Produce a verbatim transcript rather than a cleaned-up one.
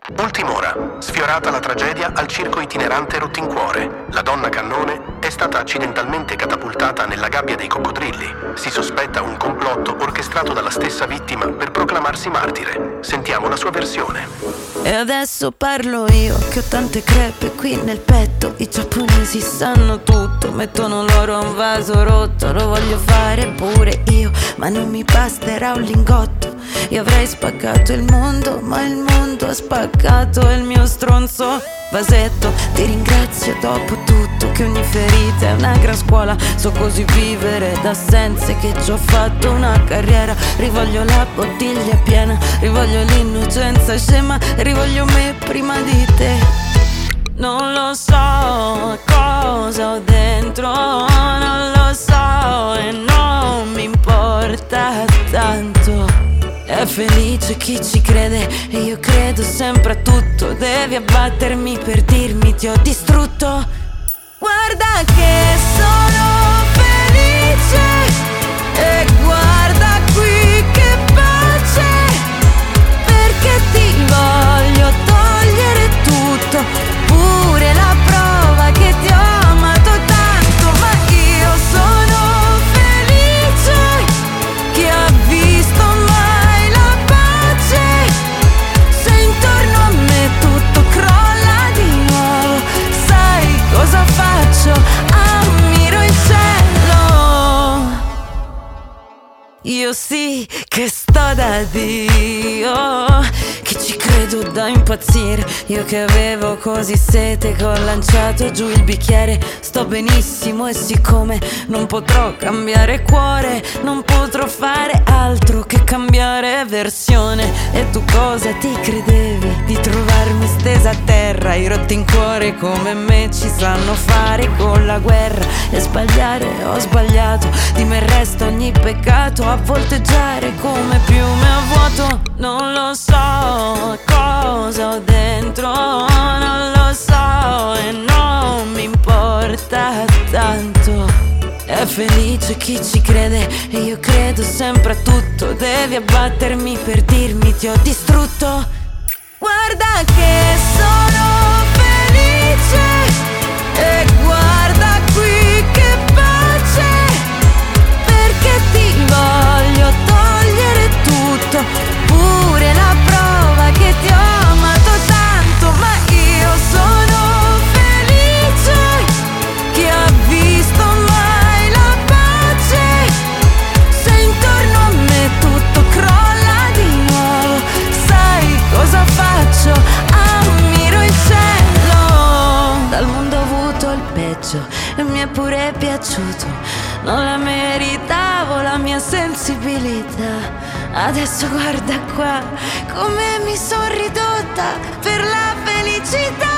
Ultim'ora, sfiorata la tragedia al circo itinerante Rottincuore. La donna cannone è stata accidentalmente catapultata nella gabbia dei coccodrilli. Si sospetta un complotto orchestrato dalla stessa vittima per proclamarsi martire. Sentiamo la sua versione. E adesso parlo io, che ho tante crepe qui nel petto. I giapponesi sanno tutto, mettono l'oro a un vaso rotto. Lo voglio fare pure io, ma non mi basterà un lingotto. Io avrei spaccato il mondo, ma il mondo ha spaccato il mio stronzo vasetto. Ti ringrazio dopo tutto, che ogni ferita è una gran scuola. So così vivere d'assenze, che ci ho fatto una carriera. Rivoglio la bottiglia piena, rivoglio l'innocenza scema, rivoglio me prima di te. Non lo so cosa ho dentro, non lo so e non mi importa tanto. È felice chi ci crede e io credo sempre a tutto. Devi abbattermi per dirmi ti ho distrutto. Guarda che sono felice e guarda qui che pace, perché ti voglio togliere tutto, pure la prova che ti ho amato tanto. Ma io sono felice che ha visto mai la pace. Se intorno a me tutto crolla di nuovo, sai cosa faccio? Ammiro il cielo. Io sì che sto da Dio, che ci credo da impazzire. Io che avevo così sete che ho lanciato giù il bicchiere. Sto benissimo e siccome non potrò cambiare cuore, non potrò fare altro che cambiare versione. E tu cosa ti credevi? Di trovarmi stesa a terra? I rotti in cuore come me ci sanno fare con la guerra. E sbagliare ho sbagliato, di me resta ogni peccato. A volteggiare come piume a vuoto. Non lo so cosa ho dentro, non lo so e non mi importa tanto. È felice chi ci crede e io credo sempre a tutto. Devi abbattermi per dirmi ti ho distrutto. Guarda che sono felice e guarda qui che pace, perché ti voglio togliere tutto, pure la prova che ti ho amato tanto. Ma io sono felice che ha visto mai la pace. Se intorno a me tutto crolla di nuovo, sai cosa faccio? Ammiro il cielo. Dal mondo ho avuto il peggio e mi è pure piaciuto. Non la meritavo la mia sensibilità. Adesso guarda qua come mi son ridotta per la felicità.